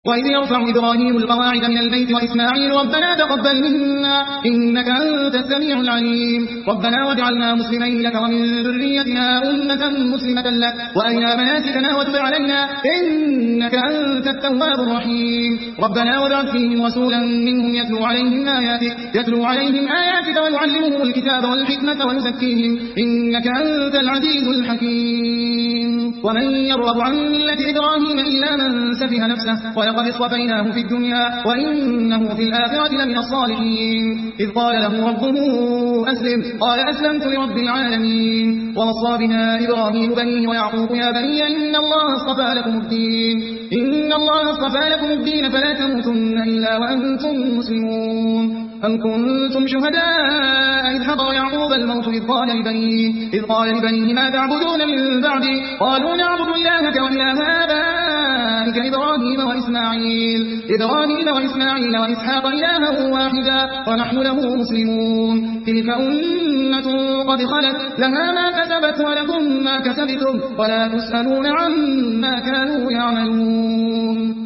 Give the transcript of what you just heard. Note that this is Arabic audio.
وإذ يرفع إبراهيم القواعد من البيت وإسماعيل ربنا تقبل منا إنك أنت السميع العليم ربنا واجعلنا مسلمين لك ومن ذريتنا أمة مسلمة لك وأرنا مناسكنا وتب علينا إنك أنت التواب الرحيم ربنا وابعث فيهم رسولا منهم يتلو عليهم آياتك ويعلمهم الكتاب والحكمة ويزكيهم إنك أنت العزيز الحكيم ومن يرغب عن ملة إبراهيم إلا من سفه نفسه ولقد اصطفيناه في الدنيا وإنه في الآخرة لمن الصالحين إذ قال له ربه أسلم قال أسلمت لرب العالمين ووصى بها إبراهيم بنيه ويعقوب يا بني إن الله اصطفى لكم الدين فلا تموتن إلا وأنتم مسلمون أم كنتم شهداء إذ حضر يعقوب الموت إذ قال لبنيه ما تعبدون من بعدي قالوا نعبد إلهك وإله آبائك إبراهيم وإسماعيل وإسحاق إلها واحدا ونحن له مسلمون تلك أمة قد خلت لها ما كسبت ولكم ما كسبتم ولا تسألون عما كانوا يعملون